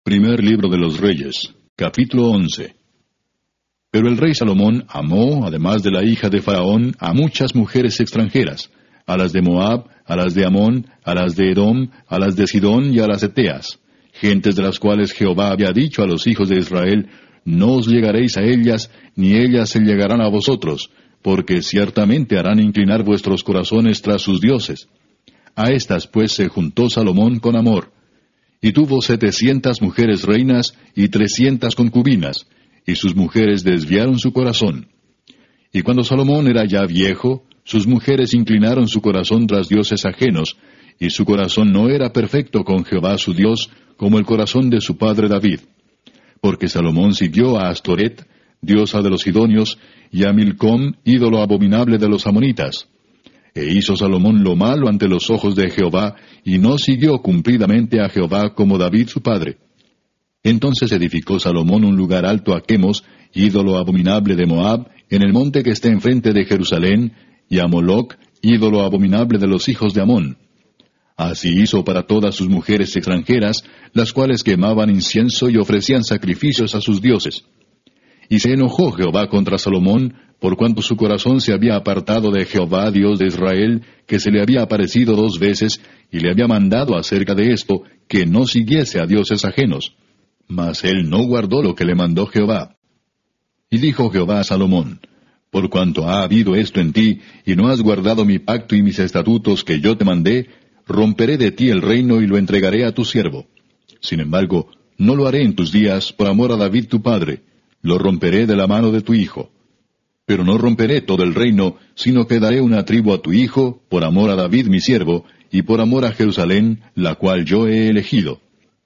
Primer libro de los Reyes, capítulo 11. Pero el rey Salomón amó, además de la hija de Faraón, a muchas mujeres extranjeras, a las de Moab, a las de Amón, a las de Edom, a las de Sidón y a las eteas, gentes de las cuales Jehová había dicho a los hijos de Israel: no os llegaréis a ellas, ni ellas se llegarán a vosotros, porque ciertamente harán inclinar vuestros corazones tras sus dioses. A estas pues se juntó Salomón con amor, y tuvo 700 mujeres reinas y 300 concubinas, y sus mujeres desviaron su corazón. Y cuando Salomón era ya viejo, sus mujeres inclinaron su corazón tras dioses ajenos, y su corazón no era perfecto con Jehová su Dios, como el corazón de su padre David. Porque Salomón siguió a Astoret, diosa de los sidonios, y a Milcom, ídolo abominable de los amonitas. E hizo Salomón lo malo ante los ojos de Jehová, y no siguió cumplidamente a Jehová como David su padre. Entonces edificó Salomón un lugar alto a Quemos, ídolo abominable de Moab, en el monte que está enfrente de Jerusalén, y a Moloc, ídolo abominable de los hijos de Amón. Así hizo para todas sus mujeres extranjeras, las cuales quemaban incienso y ofrecían sacrificios a sus dioses. Y se enojó Jehová contra Salomón, por cuanto su corazón se había apartado de Jehová, Dios de Israel, que se le había aparecido 2 veces, y le había mandado acerca de esto, que no siguiese a dioses ajenos. Mas él no guardó lo que le mandó Jehová. Y dijo Jehová a Salomón: por cuanto ha habido esto en ti, y no has guardado mi pacto y mis estatutos que yo te mandé, romperé de ti el reino y lo entregaré a tu siervo. Sin embargo, no lo haré en tus días por amor a David tu padre, lo romperé de la mano de tu hijo. Pero no romperé todo el reino, sino que daré una tribu a tu hijo, por amor a David mi siervo, y por amor a Jerusalén, la cual yo he elegido.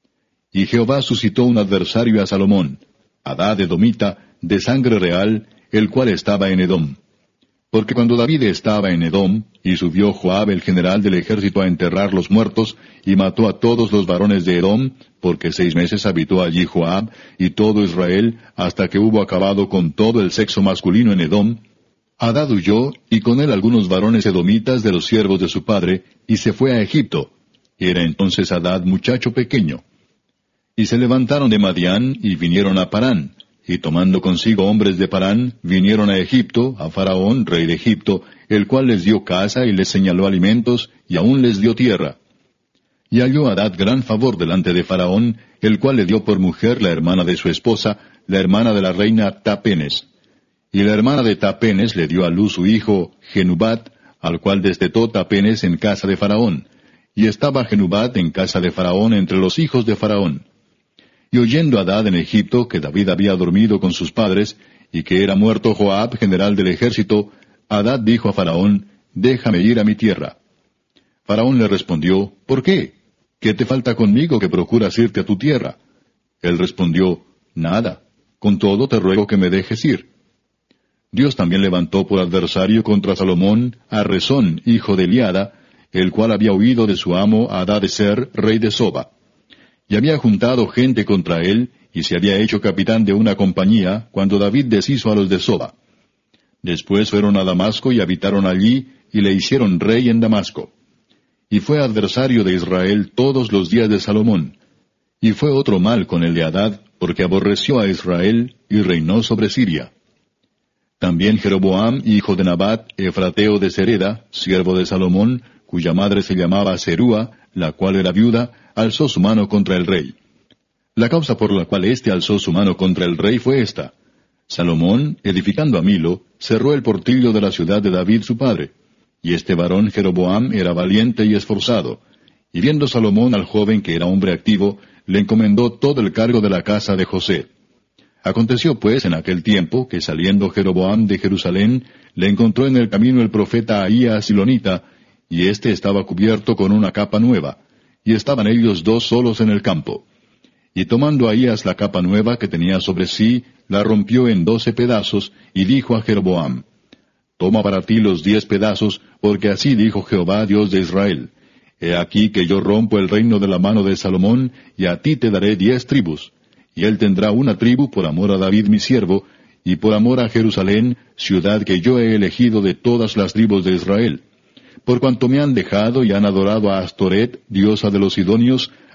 Y Jehová suscitó un adversario a Salomón, Hadad edomita, de sangre real, el cual estaba en Edom. Porque cuando David estaba en Edom, y subió Joab el general del ejército a enterrar los muertos, y mató a todos los varones de Edom, porque 6 meses habitó allí Joab, y todo Israel, hasta que hubo acabado con todo el sexo masculino en Edom, Hadad huyó, y con él algunos varones edomitas de los siervos de su padre, y se fue a Egipto. Era entonces Hadad muchacho pequeño. Y se levantaron de Madián, y vinieron a Parán. Y tomando consigo hombres de Parán, vinieron a Egipto, a Faraón, rey de Egipto, el cual les dio casa y les señaló alimentos, y aún les dio tierra. Y halló Hadad gran favor delante de Faraón, el cual le dio por mujer la hermana de su esposa, la hermana de la reina Tapenes. Y la hermana de Tapenes le dio a luz su hijo Genubat, al cual destetó Tapenes en casa de Faraón. Y estaba Genubat en casa de Faraón entre los hijos de Faraón. Y oyendo Hadad en Egipto que David había dormido con sus padres, y que era muerto Joab, general del ejército, Hadad dijo a Faraón: déjame ir a mi tierra. Faraón le respondió: ¿por qué? ¿Qué te falta conmigo que procuras irte a tu tierra? Él respondió: nada, con todo te ruego que me dejes ir. Dios también levantó por adversario contra Salomón a Rezón, hijo de Eliada, el cual había huido de su amo Hadadezer, rey de Soba. Y había juntado gente contra él, y se había hecho capitán de una compañía, cuando David deshizo a los de Soba. Después fueron a Damasco y habitaron allí, y le hicieron rey en Damasco. Y fue adversario de Israel todos los días de Salomón. Y fue otro mal con el de Hadad, porque aborreció a Israel, y reinó sobre Siria. También Jeroboam, hijo de Nabat, efrateo de Sereda, siervo de Salomón, cuya madre se llamaba Serúa, la cual era viuda, alzó su mano contra el rey. La causa por la cual éste alzó su mano contra el rey fue esta: Salomón, edificando a Milo, cerró el portillo de la ciudad de David su padre. Y este varón Jeroboam era valiente y esforzado. Y viendo Salomón al joven que era hombre activo, le encomendó todo el cargo de la casa de José. Aconteció pues en aquel tiempo que saliendo Jeroboam de Jerusalén, le encontró en el camino el profeta Ahías silonita, y éste estaba cubierto con una capa nueva, y estaban ellos 2 solos en el campo. Y tomando Ahías la capa nueva que tenía sobre sí, la rompió en 12 pedazos, y dijo a Jeroboam: toma para ti los 10 pedazos, porque así dijo Jehová, Dios de Israel: he aquí que yo rompo el reino de la mano de Salomón, y a ti te daré 10 tribus. Y él tendrá una tribu por amor a David mi siervo, y por amor a Jerusalén, ciudad que yo he elegido de todas las tribus de Israel. Por cuanto me han dejado y han adorado a Astoret, diosa de los sidonios,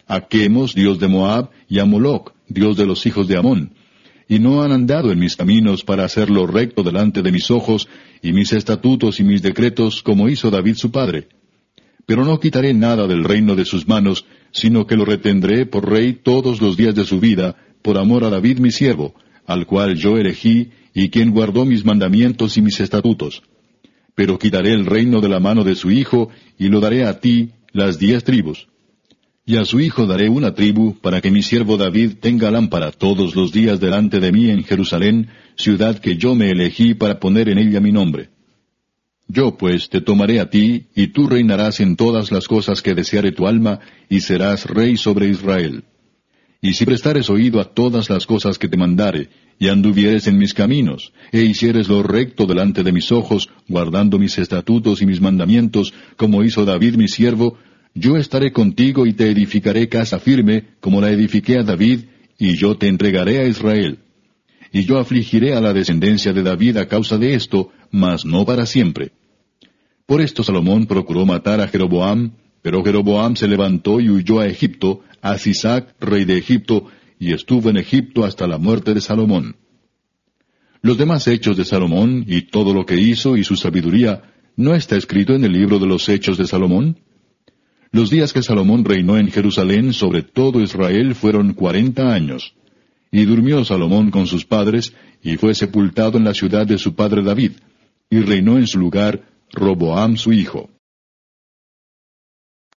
a Quemos, dios de Moab, y a Moloc, dios de los hijos de Amón. Y no han andado en mis caminos para hacer lo recto delante de mis ojos, y mis estatutos y mis decretos, como hizo David su padre. Pero no quitaré nada del reino de sus manos, sino que lo retendré por rey todos los días de su vida, por amor a David mi siervo, al cual yo elegí, y quien guardó mis mandamientos y mis estatutos. Pero quitaré el reino de la mano de su hijo, y lo daré a ti, las 10 tribus. Y a su hijo daré una tribu, para que mi siervo David tenga lámpara todos los días delante de mí en Jerusalén, ciudad que yo me elegí para poner en ella mi nombre. Yo pues te tomaré a ti, y tú reinarás en todas las cosas que deseare tu alma, y serás rey sobre Israel. Y si prestares oído a todas las cosas que te mandare, y anduvieres en mis caminos, e hicieres lo recto delante de mis ojos, guardando mis estatutos y mis mandamientos, como hizo David mi siervo, yo estaré contigo y te edificaré casa firme, como la edifiqué a David, y yo te entregaré a Israel. Y yo afligiré a la descendencia de David a causa de esto, mas no para siempre. Por esto Salomón procuró matar a Jeroboam, pero Jeroboam se levantó y huyó a Egipto, a Sisac, rey de Egipto, y estuvo en Egipto hasta la muerte de Salomón. Los demás hechos de Salomón, y todo lo que hizo, y su sabiduría, ¿no está escrito en el libro de los hechos de Salomón? Los días que Salomón reinó en Jerusalén sobre todo Israel fueron 40 años. Y durmió Salomón con sus padres, y fue sepultado en la ciudad de su padre David, y reinó en su lugar Roboam su hijo.